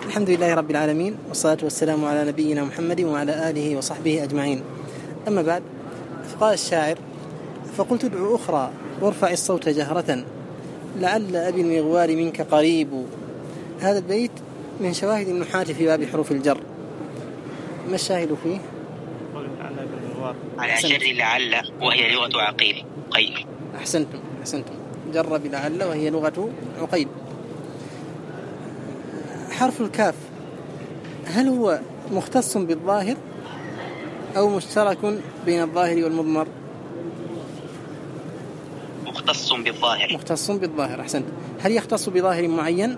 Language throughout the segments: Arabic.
الحمد لله رب العالمين، والصلاة والسلام على نبينا محمد وعلى آله وصحبه أجمعين. أما بعد، فقال الشاعر: فقلت ادعو أخرى وارفع الصوت جهرة، لعل أبي المغوار منك قريب. هذا البيت من شواهد النحاة في باب حروف الجر. ما الشاهد فيه؟ على شر لعل وهي لغة عقيل قيل. أحسنتم. جر بلعل وهي لغة عقيل. حرف الكاف هل هو مختص بالظاهر أو مشترك بين الظاهر والمضمر؟ مختص بالظاهر. أحسنت. هل يختص بظاهر معين؟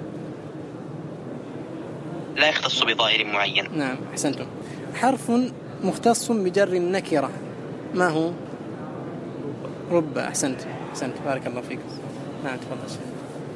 لا يختص بظاهر معين. نعم، أحسنتم. حرف مختص بجر النكرة ما هو؟ رب. أحسنت بارك الله فيك. نعم، تفضل شيخ.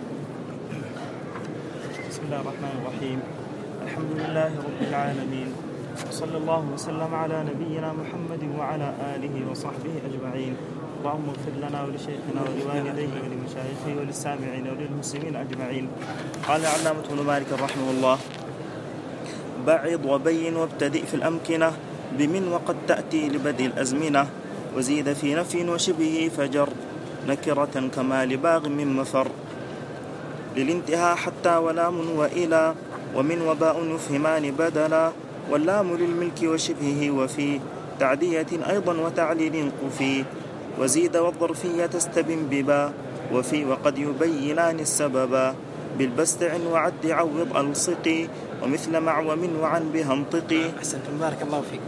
بسم الله الرحمن الرحيم. الحمد لله رب العالمين، وصلى الله وسلم على نبينا محمد وعلى آله وصحبه أجمعين. اللهم اغفر لنا ولشيخنا ولوالديه ولمشايخه وللسامعين وللمسلمين أجمعين. قال العلامة ابن مالك رحمه الله: بعض وبين وابتدئ في الأمكنة بمن وقد تأتي لبدء الأزمنة، وزيد في نفي وشبه فجر نكرة كما لباغ من مفر، للانتهاء حتى ولام وإلى ومن وباء يفهمان بدلا، واللام للملك وشبهه وفي تعدية أيضا وتعليل قفي، وزيد والظرفية تستبن ببا وفي وقد يبينان السببا، بالبستع وعد عوض ألصقي ومثل مع ومن وعن بها انطقي. أحسنتم بارك الله فيك.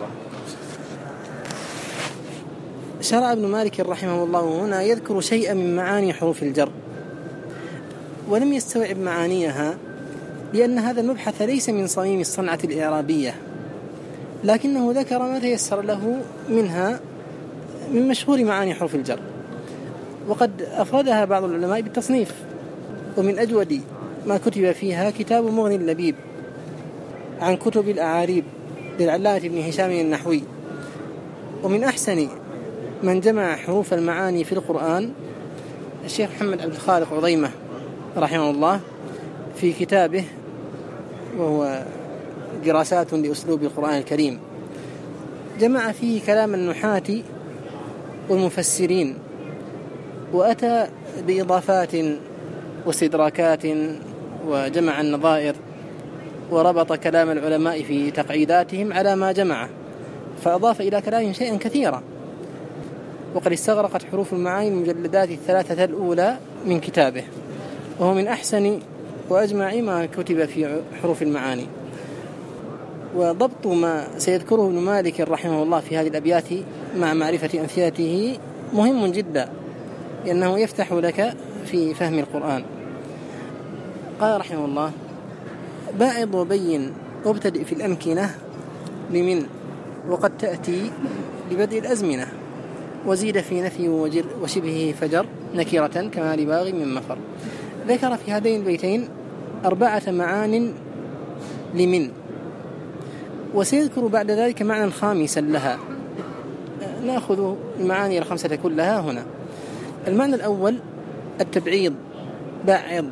شرع ابن مالك رحمه الله هنا يذكر شيئا من معاني حروف الجر، ولم يستوعب معانيها لأن هذا المبحث ليس من صميم الصنعة الإعرابية، لكنه ذكر ما تيسر له منها من مشهور معاني حروف الجر، وقد أفردها بعض العلماء بالتصنيف. ومن أجود ما كتب فيها كتاب مغني اللبيب عن كتب الأعاريب للعلامة ابن هشام النحوي. ومن أحسن من جمع حروف المعاني في القرآن الشيخ محمد عبد الخالق عظيمة رحمه الله في كتابه، وهو دراسات لأسلوب القرآن الكريم، جمع فيه كلام النحاة والمفسرين، وأتى بإضافات واستدراكات، وجمع النظائر، وربط كلام العلماء في تقعيداتهم على ما جمعه، فأضاف إلى كلامهم شيئا كثيرا. وقد استغرقت حروف المعاني المجلدات الثلاثة الأولى من كتابه، وهو من أحسن وأجمع ما كتب في حروف المعاني. وضبط ما سيذكره ابن مالك رحمه الله في هذه الأبيات مع معرفة أمثلته مهم جدا، لأنه يفتح لك في فهم القرآن. قال رحمه الله: باعض وبين وابتدئ في الأمكنة بمن وقد تأتي لبدء الأزمنة، وزيد في نفي وشبهه فجر نكرة كما لباغ من مفر. ذكر في هذين البيتين 4 معان لمن، وسيذكر بعد ذلك معنى خامسا لها. نأخذ المعاني الخمسة كلها هنا. المعنى الأول التبعيض، باعض.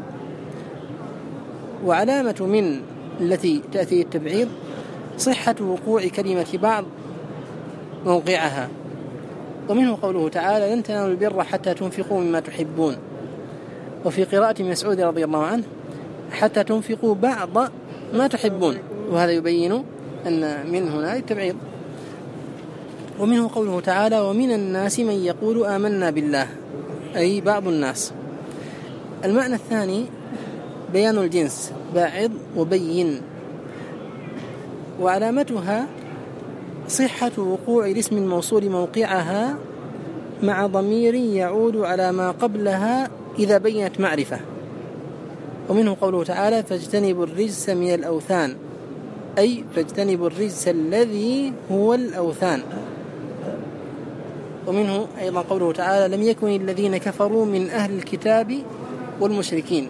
وعلامة من التي تأتي التبعيض صحة وقوع كلمة بعض موقعها، ومنه قوله تعالى: لن تنالوا البر حتى تنفقوا مما تحبون. وفي قراءة مسعود رضي الله عنه: حتى تنفقوا بعض ما تحبون، وهذا يبين أن من هنا التبعيض. ومنه قوله تعالى: ومن الناس من يقول آمنا بالله، أي بعض الناس. المعنى الثاني بيان الجنس، باعض وبين. وعلامتها صحة وقوع الاسم الموصول موقعها مع ضمير يعود على ما قبلها إذا بينت معرفة. ومنه قوله تعالى: فاجتنبوا الرجس من الأوثان، أي فاجتنبوا الرجس الذي هو الأوثان. ومنه أيضا قوله تعالى: لم يكن الذين كفروا من أهل الكتاب والمشركين.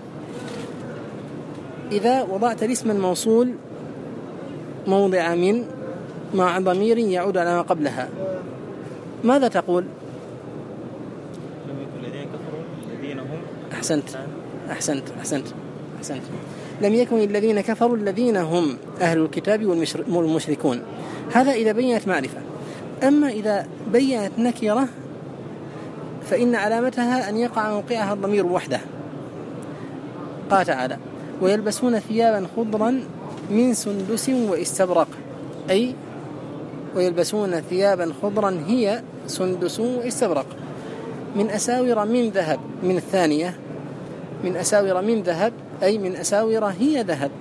إذا وضعت الاسم الموصول موضع من مع ضمير يعود على ما قبلها، ماذا تقول؟ لم يكن الذين كفروا الذين هم. أحسنت. لم يكن الذين كفروا الذين هم أهل الكتاب والمشركون. هذا إذا بينت معرفة. أما إذا بينت نكرة فإن علامتها أن يقع موقعها الضمير وحده. قال تعالى: ويلبسون ثيابا خضرا من سندس واستبرق، أي ويلبسون ثيابا خضرا هي سندس واستبرق، من أساور من ذهب، من الثانية من أساور من ذهب أي من أساور هي ذهب.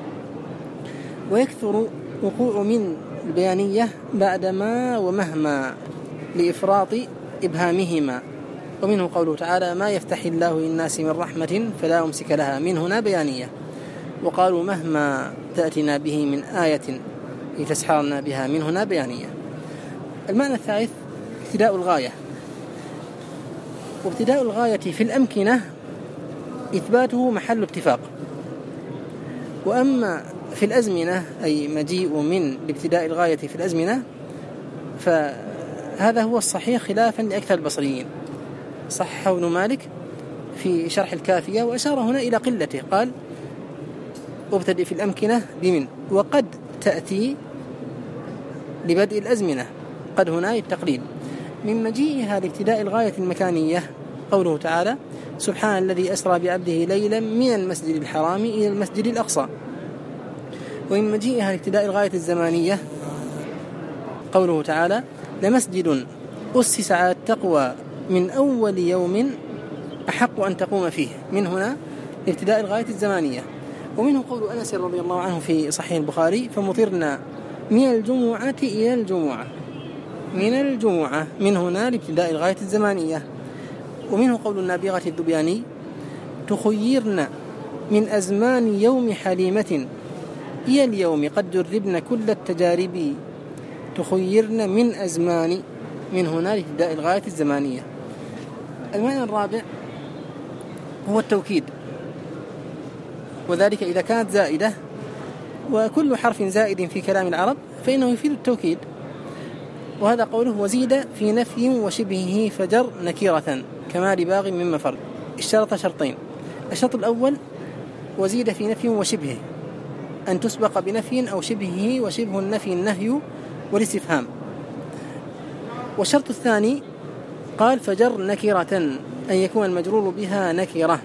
ويكثر وقوع من البيانية بعد ما ومهما لإفراط إبهامهما. ومنه قوله تعالى: ما يفتح الله للناس من رحمة فلا يمسك لها، من هنا بيانية. وقالوا مهما تأتنا به من آية لتسحرنا بها، من هنا بيانية. المعنى الثالث ابتداء الغاية. وابتداء الغاية في الأمكنة إثباته محل اتفاق، وأما في الأزمنة أي مجيء من لابتداء الغاية في الأزمنة فهذا هو الصحيح خلافا لأكثر البصريين. صححه ابن مالك في شرح الكافية وأشار هنا إلى قلته، قال: وابتدئ في الأمكنة بمن، وقد تأتي لبدء الأزمنة، قد هنا التقليل. من مجيئها لابتداء الغاية المكانية قوله تعالى: سبحان الذي أسرى بعبده ليلا من المسجد الحرام إلى المسجد الأقصى. ومن مجيئها لابتداء الغاية الزمانية قوله تعالى: لمسجد أسس على التقوى من أول يوم أحق أن تقوم فيه، من هنا لابتداء الغاية الزمانية. ومنه قول أنس رضي الله عنه في صحيح البخاري: فمطرنا من الجمعة إلى الجمعة، من الجمعة، من هنا لابتداء الغاية الزمانية. ومنه قول النابغة الذبياني: تخيرن من أزمان يوم حليمة إلى اليوم قد جربن كل التجارب، تخيرن من أزمان، من هنا لابتداء الغاية الزمانية. المعنى الرابع هو التوكيد، وذلك إذا كانت زائدة، وكل حرف زائد في كلام العرب فإنه يفيد التوكيد. وهذا قوله: وزيد في نفي وشبهه فجر نكيرة كما لباغ من مفر. اشترط شرطين: الشرط الأول وزيد في نفي وشبهه، أن تسبق بنفي أو شبهه، وشبه النفي النهي والاستفهام. والشرط الثاني قال: فجر نكرة، أن يكون المجرور بها نكرة،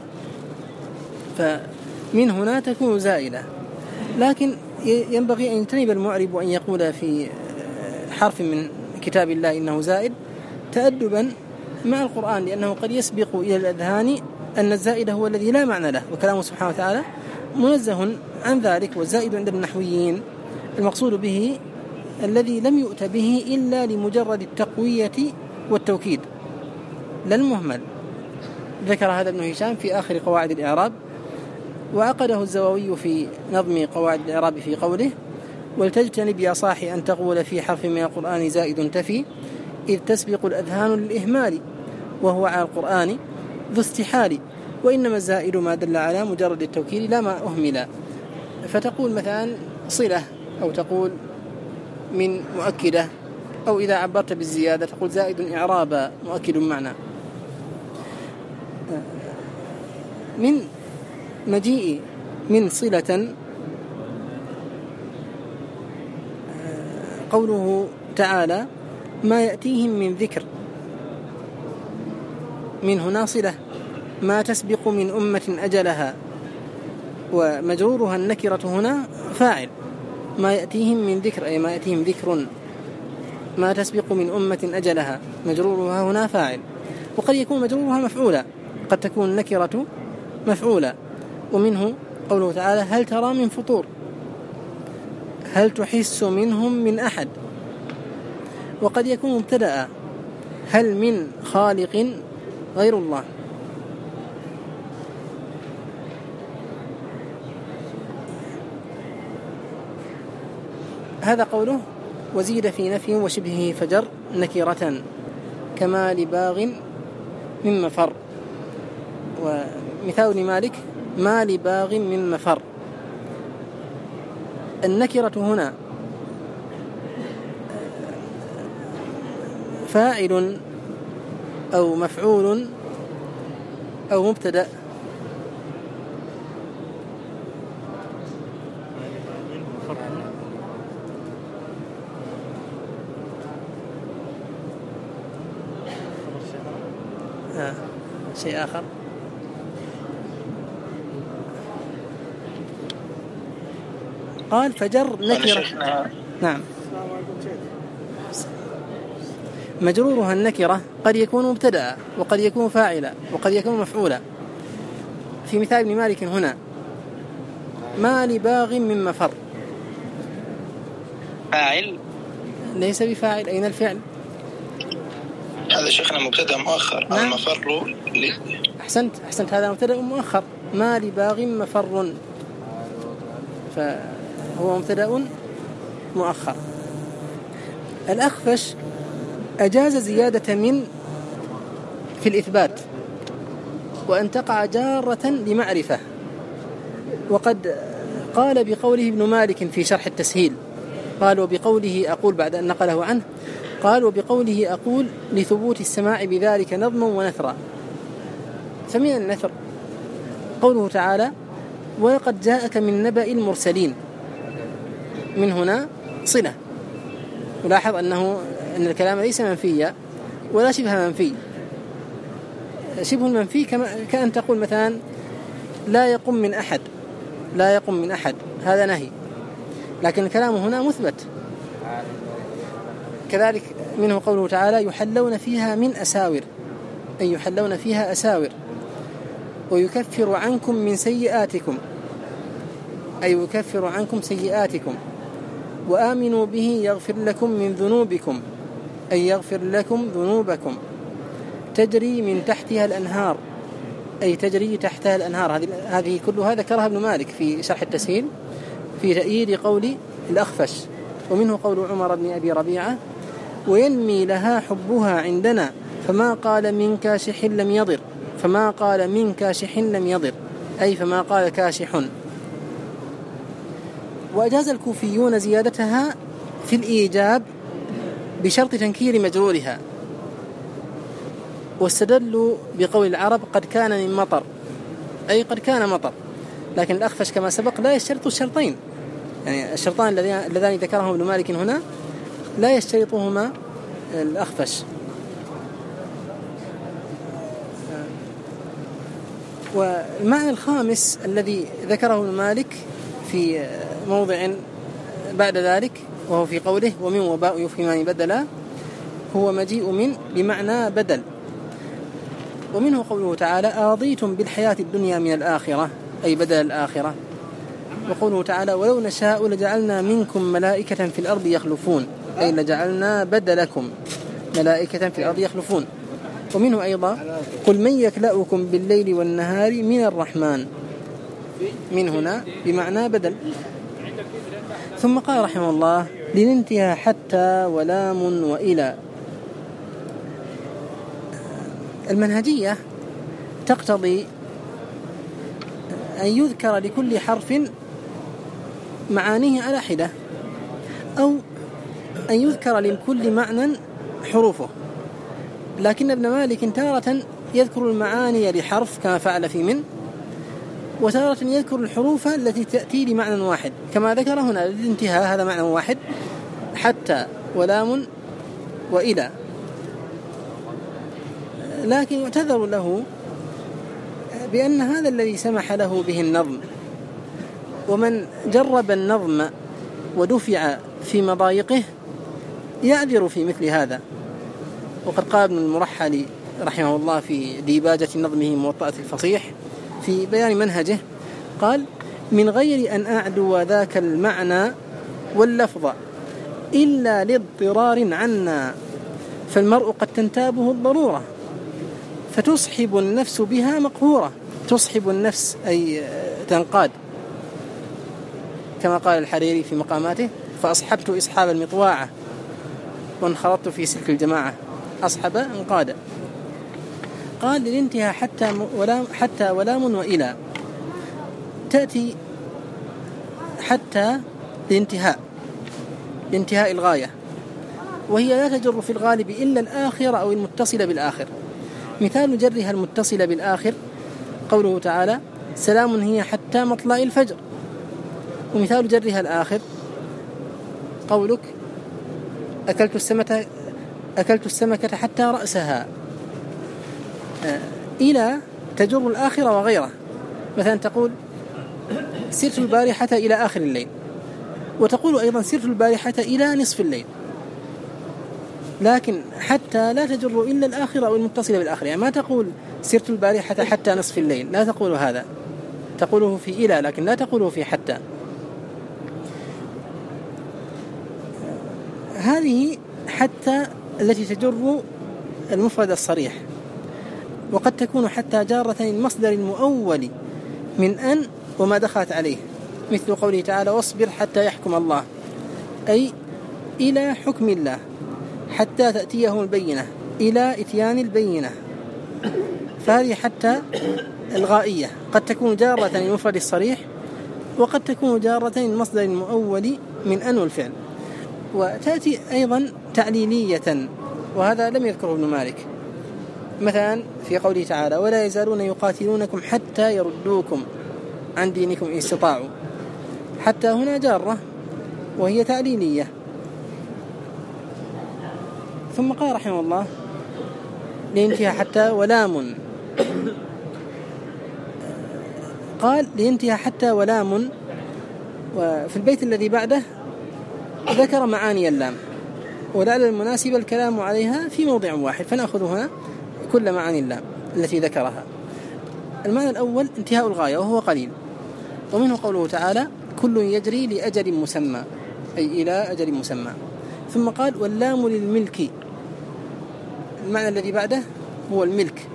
فمن هنا تكون زائدة. لكن ينبغي أن يجتنب المعرب أن يقول في حرف من كتاب الله إنه زائد تأدبا مع القرآن، لأنه قد يسبق إلى الأذهان أن الزائد هو الذي لا معنى له، وكلامه سبحانه وتعالى منزه عن ذلك. والزائد عند النحويين المقصود به الذي لم يؤت به إلا لمجرد التقوية والتوكيد، لا المهمل. ذكر هذا ابن هشام في آخر قواعد الإعراب، وعقده الزواوي في نظم قواعد الإعراب في قوله: ولتجتنب يا صاحي أن تقول في حرف من القرآن زائد تفي، إذ تسبق الأذهان للإهمال، وهو على القرآن ذو استحال، وإنما الزائد ما دل على مجرد التوكيد لا ما أهمل. فتقول مثلا صلة، أو تقول من مؤكدة، أو إذا عبرت بالزيادة تقول زائد إعرابا مؤكد معنى. من مجيء من صلة قوله تعالى: ما يأتيهم من ذكر، من هنا صلة، ما تسبق من أمة أجلها، ومجرورها النكرة هنا فاعل، ما يأتيهم من ذكر أي ما يأتيهم ذكر، ما تسبق من أمة أجلها، مجرورها هنا فاعل. وقد يكون مجرورها مفعولا، قد تكون النكرة مفعولا. ومنه قوله تعالى: هل ترى من فطور، هل تحس منهم من أحد. وقد يكون مبتدأ: هل من خالق غير الله. هذا قوله: وزيد في نفي وشبهه فجر نكرة كما لباغ من مفر. ومثال ابن مالك: ما لباغ من مفر. النكرة هنا فاعل أو مفعول أو مبتدأ مفر. شيء آخر. قال فجر نكرة. نعم. مجرورها النكرة قد يكون مبتدأ وقد يكون فاعلا وقد يكون مفعولا. في مثال ابن مالك هنا ما لباغ من مفر، فاعل ليس بفاعل. أين الفعل؟ هذا شيخنا مبتدأ مؤخر. نعم. المفر أحسنت هذا مبتدأ مؤخر. ما لباغ مفر، فهو مبتدأ مؤخر. الأخفش أجاز زيادة من في الإثبات وأن تقع جارة لمعرفة، وقد قال بقوله ابن مالك في شرح التسهيل، قال وبقوله أقول بعد أن نقله عنه، قال وبقوله أقول لثبوت السماع بذلك نظما ونثرا. فمن النثر قوله تعالى ولقد جاءك من نبأ المرسلين، من هنا صلة. ولاحظ أن الكلام ليس منفيا ولا شبه منفي. شبه المنفي كأن تقول مثلا لا يقم من أحد، لا يقم من أحد، هذا نهي، لكن الكلام هنا مثبت. كذلك منه قوله تعالى يحلون فيها من أساور، أي يحلون فيها أساور، ويكفر عنكم من سيئاتكم، أي يكفر عنكم سيئاتكم، وآمنوا به يغفر لكم من ذنوبكم، أي يغفر لكم ذنوبكم، تجري من تحتها الأنهار، أي تجري تحتها الأنهار. هذه كلها ذكرها ابن مالك في شرح التسهيل في تأييد قول الأخفش. ومنه قول عمر بن أبي ربيعة وينمي لها حبها عندنا فما قال من كاشح لم يضر، فما قال من كاشح لم يضر، أي فما قال كاشح. وأجاز الكوفيون زيادتها في الإيجاب بشرط تنكير مجرورها، واستدلوا بقول العرب قد كان من مطر، أي قد كان مطر. لكن الأخفش كما سبق لا يشترط الشرطين، يعني الشرطان اللذان ذكرهم ابن مالك هنا لا يشترطهما الأخفش. والمعنى الخامس الذي ذكره ابن مالك في موضع بعد ذلك وهو في قوله ومن وباء يفهمان بدلا، هو مجيء من بمعنى بدل. ومنه قوله تعالى أرضيتم بالحياة الدنيا من الآخرة، أي بدل الآخرة. وقوله تعالى ولو نشاء لجعلنا منكم ملائكة في الأرض يخلفون، أي لجعلنا بدلكم ملائكة في الأرض يخلفون. ومنه أيضا قل من يكلأكم بالليل والنهار من الرحمن، من هنا بمعنى بدل. ثم قال رحمه الله لننتهى حتى ولام وإلى. المنهجية تقتضي أن يذكر لكل حرف معانيه على حدة، أو أن يذكر لكل معنى حروفه. لكن ابن مالك تارة يذكر المعاني لحرف كما فعل في من، وتارة يذكر الحروف التي تأتي لمعنى واحد كما ذكر هنا للانتهاء، هذا معنى واحد، حتى ولام وإلى. لكن يعتذر له بأن هذا الذي سمح له به النظم، ومن جرب النظم ودفع في مضايقه يعذر في مثل هذا. وقد قال ابن المرحل رحمه الله في ديباجة نظمه موطأة الفصيح في بيان منهجه، قال من غير أن أعدو ذاك المعنى واللفظ إلا لاضطرار عنا، فالمرء قد تنتابه الضرورة فتصحب النفس بها مقهورة. تصحب النفس أي تنقاد، كما قال الحريري في مقاماته فأصحبت إصحاب المطواعة وانخرطت في سلك الجماعة، أصحب انقاد. قال للانتهاء حتى ولام وإلى، تأتي حتى لانتهاء الغاية، وهي لا تجر في الغالب إلا الآخر أو المتصل بالآخر. مثال جرها المتصل بالآخر قوله تعالى سلام هي حتى مطلع الفجر، ومثال جرها الآخر قولك أكلت السمكة حتى رأسها. إلى تجر الآخرة وغيره، مثلا تقول سرت البارحة إلى آخر الليل، وتقول أيضا سرت البارحة إلى نصف الليل، لكن حتى لا تجر إلا الآخرة أو المتصلة بالآخرة. يعني ما تقول سرت البارحة حتى نصف الليل، لا تقول هذا، تقوله في إلى لكن لا تقوله في حتى. هذه حتى التي تجر المفرد الصريح، وقد تكون حتى جارة المصدر المؤول من أن وما دخلت عليه، مثل قوله تعالى واصبر حتى يحكم الله، أي إلى حكم الله، حتى تأتيهم البينة، إلى إتيان البينة. فهذه حتى الغائية قد تكون جارة المفرد الصريح، وقد تكون جارة المصدر المؤول من أن والفعل. وتأتي أيضا تعليلية، وهذا لم يذكره ابن مالك، مثلا في قوله تعالى ولا يزالون يقاتلونكم حتى يردوكم عن دينكم إن استطاعوا. حتى هنا جارة وهي تعليلية. ثم قال رحمه الله لينتهى حتى ولام، قال لينتهى حتى ولام، وفي البيت الذي بعده ذكر معاني اللام، ولعل المناسب الكلام عليها في موضع واحد، فنأخذ هنا كل معاني اللام التي ذكرها. المعنى الأول انتهاء الغاية وهو قليل، ومنه قوله تعالى كل يجري لأجل مسمى، أي إلى أجل مسمى. ثم قال واللام للملك، المعنى الذي بعده هو الملك،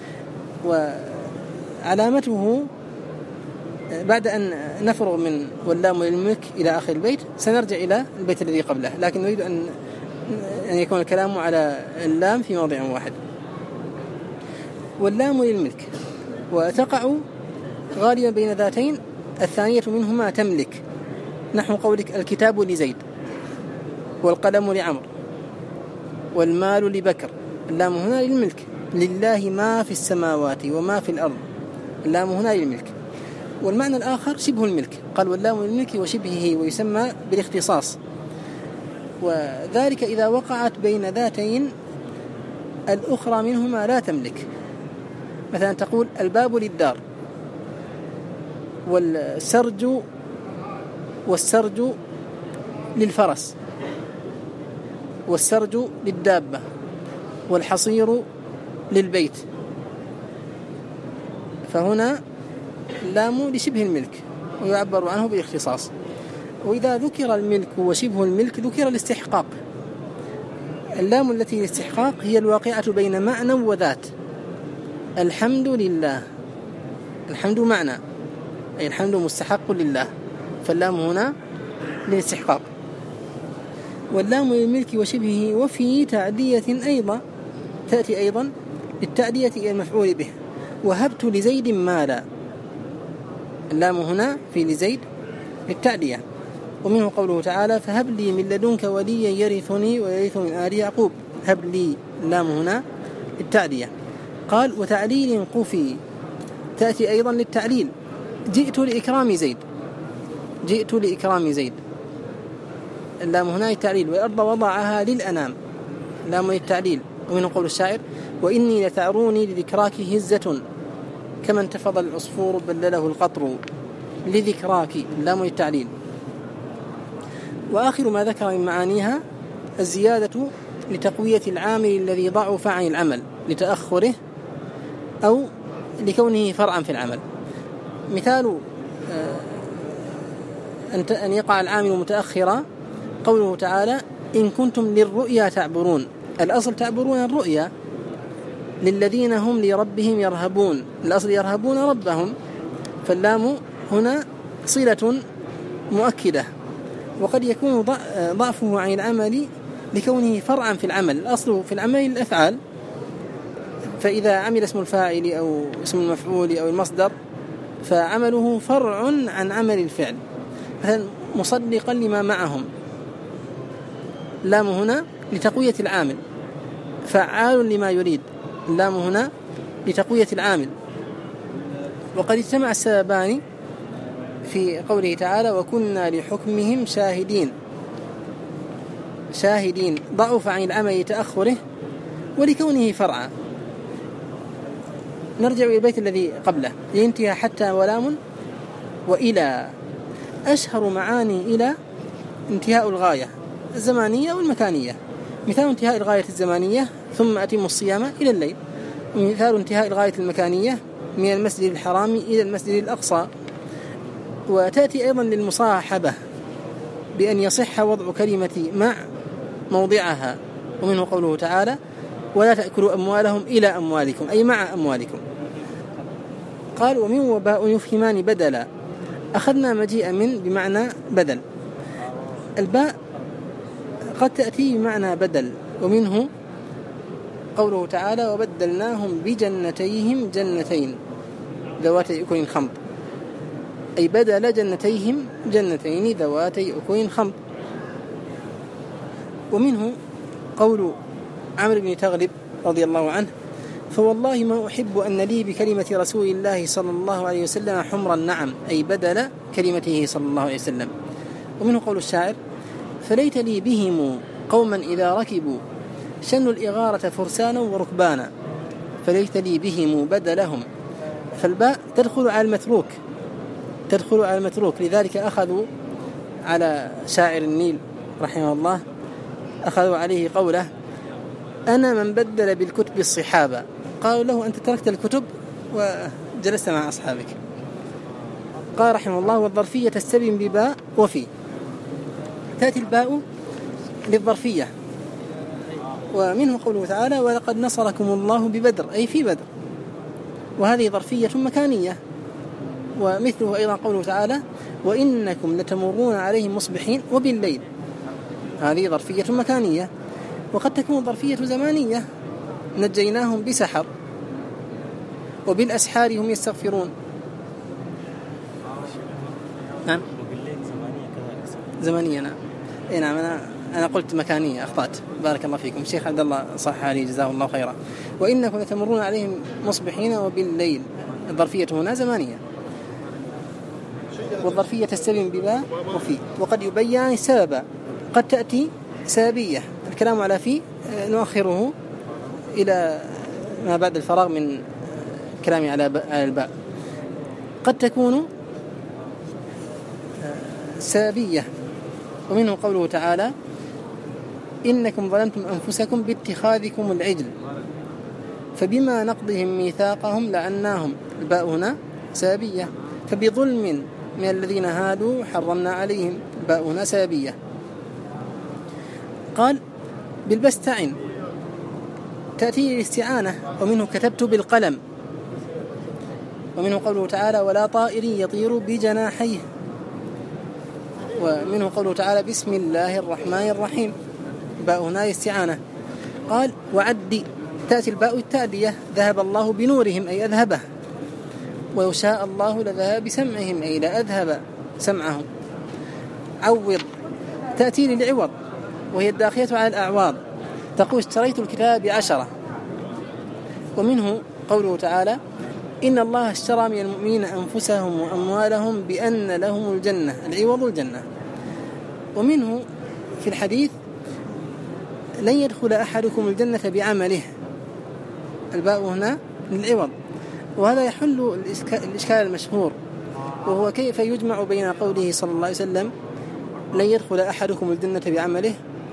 وعلامته بعد أن نفرغ من واللام للملك إلى آخر البيت سنرجع إلى البيت الذي قبله، لكن نريد أن يكون الكلام على اللام في موضع واحد. واللام للملك، وتقع غالبا بين ذاتين، الثانية منهما تملك، نحو قولك الكتاب لزيد، والقلم لعمر، والمال لبكر. اللام هنا للملك، لله ما في السماوات وما في الأرض، اللام هنا للملك. والمعنى الآخر شبه الملك، قال واللام للملك وشبهه، ويسمى بالاختصاص، وذلك إذا وقعت بين ذاتين الأخرى منهما لا تملك. مثلا تقول الباب للدار، والسرج للفرس، والسرج للدابة، والحصير للبيت. فهنا اللام لشبه الملك ويعبر عنه بالاختصاص. وإذا ذكر الملك وشبه الملك ذكر الاستحقاق. اللام التي للاستحقاق هي الواقعة بين معنى وذات. الحمد لله، الحمد معنى، أي الحمد مستحق لله، فاللام هنا للاستحقاق. واللام للملك وشبهه وفي تعدية أيضا تأتي أيضا للتعدية إلى المفعول به. وهبت لزيد مالا، اللام هنا في لزيد للتعدية. ومنه قوله تعالى فهب لي من لدنك وليا يرثني ويرث من آل يعقوب، هب لي، اللام هنا للتعدية. قال وتعليل قفي، تأتي أيضا للتعليل، جئت لإكرام زيد، جئت لإكرام زيد، اللام هنا للتعليل. والأرض وضعها للأنام، اللام للتعليل. ومنه قول الشاعر وإني لتعروني لذكراك هزة كما انتفض العصفور بلله القطر، لذكراك، اللام للتعليل. وآخر ما ذكر من معانيها الزيادة لتقوية العامل الذي ضعف عن العمل لتأخره أو لكونه فرعا في العمل. مثال أن يقع العامل متأخرا قوله تعالى إن كنتم للرؤيا تعبرون، الأصل تعبرون الرؤيا، للذين هم لربهم يرهبون، الأصل يرهبون ربهم، فاللام هنا صلة مؤكدة. وقد يكون ضعفه عن العمل لكونه فرعا في العمل، الأصل في العمل الأفعال، فإذا عمل اسم الفاعل أو اسم المفعول أو المصدر فعمله فرع عن عمل الفعل. مثلا مصدقا لما معهم، اللام هنا لتقوية العامل، فعال لما يريد، اللام هنا لتقوية العامل. وقد اجتمع السببان في قوله تعالى وكنا لحكمهم شاهدين ضعف عن العمل لتأخره ولكونه فرعا. نرجع إلى البيت الذي قبله ينتهي حتى ولام وإلى. أشهر معاني إلى انتهاء الغاية الزمانية والمكانية. مثال انتهاء الغاية الزمانية ثم أتم الصيام إلى الليل، ومثال انتهاء الغاية المكانية من المسجد الحرام إلى المسجد الأقصى. وتأتي أيضا للمصاحبة بأن يصح وضع كلمة مع موضعها، ومنه قوله تعالى ولا تأكلوا أموالهم إلى أموالكم أي مع أموالكم. قال ومن وباء يفهمان بدلا. أخذنا مجيء من بمعنى بدل. الباء قد تأتي بمعنى بدل، ومنه قوله تعالى وبدلناهم بجنتيهم جنتين ذواتي أكل خمط، أي بدل جنتيهم جنتين ذواتي أكل خمط. ومنه قول عمرو بن تغلب رضي الله عنه فوالله ما أحب أن لي بكلمة رسول الله صلى الله عليه وسلم حمر النعم، أي بدل كلمته صلى الله عليه وسلم. ومنه قول الشاعر فليت لي بهم قوما إذا ركبوا شنوا الإغارة فرسانا وركبانا، فليت لي بهم بدلهم. فالباء تدخل على المتروك، لذلك أخذوا على شاعر النيل رحمه الله أخذوا عليه قوله أنا من بدل بالكتب الصحابة. قالوا له أنت تركت الكتب وجلست مع أصحابك. قال رحمه الله والظرفية تستبين بباء وفي. تأتي الباء للظرفية، ومنه قوله تعالى ولقد نصركم الله ببدر أي في بدر، وهذه ظرفية مكانية. ومثله أيضا قوله تعالى وإنكم لتمرون عليهم مصبحين وبالليل، هذه ظرفية مكانية. وقد تكون ظرفية زمانية نجيناهم بسحر وبالأسحار هم يستغفرون. نعم زمانية. نعم إيه نعم أنا قلت مكانية أخطأت، بارك الله فيكم. الشيخ عبد الله صح علي جزاه الله خيرا. وإنكم لتمرون عليهم مصبحين وبالليل، الظرفية هنا زمانية. والظرفية تستبين بباء وفي. وقد يبين سببا، قد تأتي سببية. الكلام على في نؤخره إلى ما بعد الفراغ من كلامي على الباء. قد تكون سببية، ومنه قوله تعالى إنكم ظلمتم أنفسكم باتخاذكم العجل فبما نقضهم ميثاقهم لعناهم، الباء هنا سببية. فبظلم من الذين هادوا حرمنا عليهم، الباء هنا سببية. قال بالبستعن تأتي الاستعانة، ومنه كتبت بالقلم. ومنه قوله تعالى ولا طائر يطير بجناحيه. ومنه قوله تعالى بسم الله الرحمن الرحيم، باء هنا استعانة. قال وعد تأتي الباء التالية ذهب الله بنورهم أي أذهبه، ولو شاء الله لذهب بسمعهم أي لأذهب سمعهم. عوض تأتي للعوض، وهي الداخلة على الأعواض، تقول اشتريت الكتاب ب10. ومنه قوله تعالى إن الله اشترى من المؤمنين أنفسهم وأموالهم بأن لهم الجنة، العوض الجنة. ومنه في الحديث لن يدخل أحدكم الجنة بعمله، الباء هنا للعوض. وهذا يحل الإشكال المشهور، وهو كيف يجمع بين قوله صلى الله عليه وسلم لن يدخل أحدكم الجنة بعمله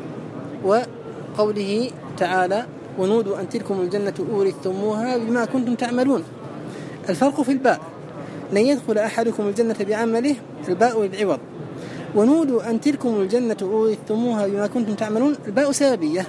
وقوله تعالى ونودوا أن تلكم الجنة أورثتموها بما كنتم تعملون. الفرق في الباء، لن يدخل أحدكم الجنة بعمله الباء للعوض، ونودوا أن تلكم الجنة أورثتموها بما كنتم تعملون الباء سببية.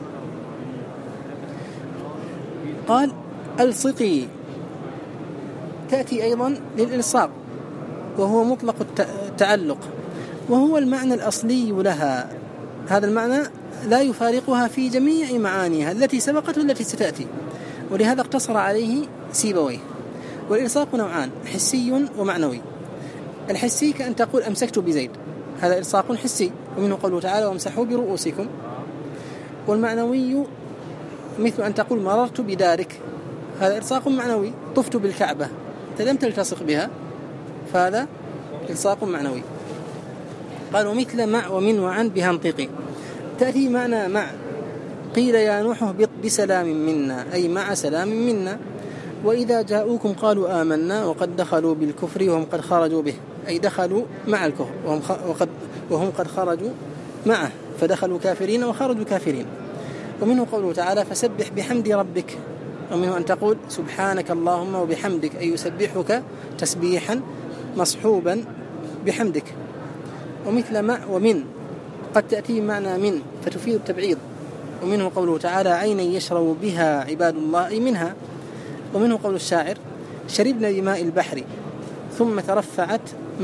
قال الصقي تأتي أيضا للإلصاق، وهو مطلق التعلق، وهو المعنى الأصلي لها. هذا المعنى لا يفارقها في جميع معانيها التي سبقت والتي ستأتي، ولهذا اقتصر عليه سيبويه. والإلصاق نوعان، حسي ومعنوي. الحسي كأن تقول أمسكت بزيد، هذا إلصاق حسي، ومنه قوله تعالى وامسحوا برؤوسكم. والمعنوي مثل أن تقول مررت بدارك، هذا إلصاق معنوي. طفت بالكعبة، أنت لم تلتصق بها، فهذا إلصاق معنوي. قالوا مثل مع ومن وعن بها انطقي، تأتي معنى مع. قيل يا نوح اهبط بسلام منا، أي مع سلام منا. وإذا جاءوكم قالوا آمنا وقد دخلوا بالكفر وهم قد خرجوا به، أي دخلوا مع الكفر وهم قد خرجوا معه، فدخلوا كافرين وخرجوا كافرين. ومنه قوله تعالى فسبح بحمد ربك، ومنه أن تقول سبحانك اللهم وبحمدك، أي يسبحك تسبيحا مصحوبا بحمدك. ومثل مع ومن قد تأتي معنى من فتفيد التبعيض. ومنه قوله تعالى عينا يشرب بها عباد الله، أي منها. ومنه قول الشاعر شربنا بماء البحر ثم ترفعت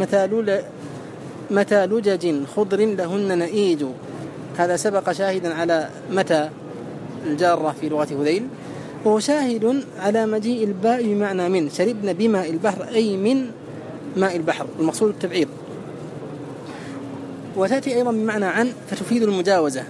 متى لجج خضر لهن نئيج. هذا سبق شاهدا على متى الجارة في لغة هذيل، وهو شاهد على مجيء الباء بمعنى من. شربنا بماء البحر أي من ماء البحر، المقصود التبعيض. وتأتي أيضا بمعنى عن فتفيد المجاوزة.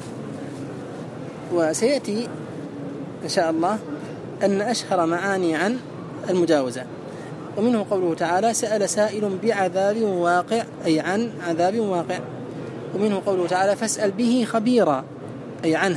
وسيأتي إن شاء الله أن أشهر معاني عن المجاوزة. ومنه قوله تعالى سأل سائل بعذاب واقع، أي عن عذاب واقع. ومنه قوله تعالى فاسأل به خبيرا، أي عنه.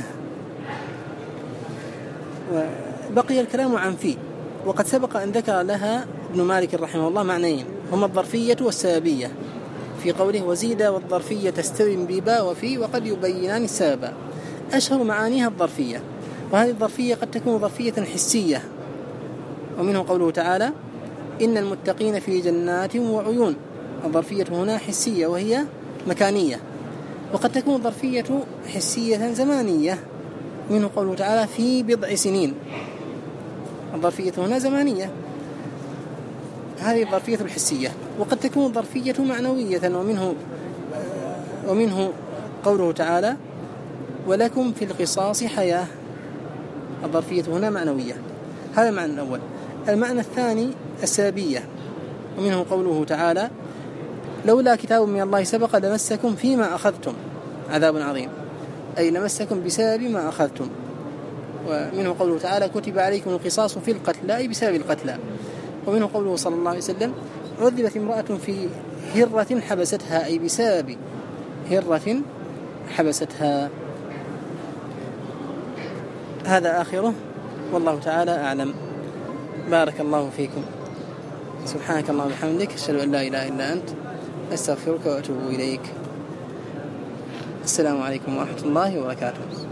وبقي الكلام عن في، وقد سبق أن ذكر لها ابن مالك رحمه الله معنيين، هما الظرفية والسببية، في قوله وزيد والظرفية تستوي ببا وفي وقد يبينان السبب. أشهر معانيها الظرفية، وهذه الظرفية قد تكون ظرفية حسية. ومنه قوله تعالى إن المتقين في جنات وعيون، الظرفية هنا حسية وهي مكانية. وقد تكون ظرفية حسية زمانية، منه قوله تعالى في بضع سنين، الظرفية هنا زمانية، هذه الظرفية الحسية. وقد تكون ظرفية معنوية، ومنه قوله تعالى ولكم في القصاص حياة، الظرفية هنا معنوية. هذا المعنى الأول. المعنى الثاني السببية، ومنه قوله تعالى لولا كتاب من الله سبق لمسكم فيما أخذتم عذاب عظيم، أي لمسكم بسبب ما أخذتم. ومنه قوله تعالى كتب عليكم القصاص في القتلى، أي بسبب القتلى. ومنه قوله صلى الله عليه وسلم عذبت امرأة في هرة حبستها، أي بسبب هرة حبستها. هذا آخره، والله تعالى أعلم. بارك الله فيكم. سبحانك اللهم وبحمدك، أشهد أن لا إله إلا أنت، أستغفرك وأتوب إليك. السلام عليكم ورحمة الله وبركاته.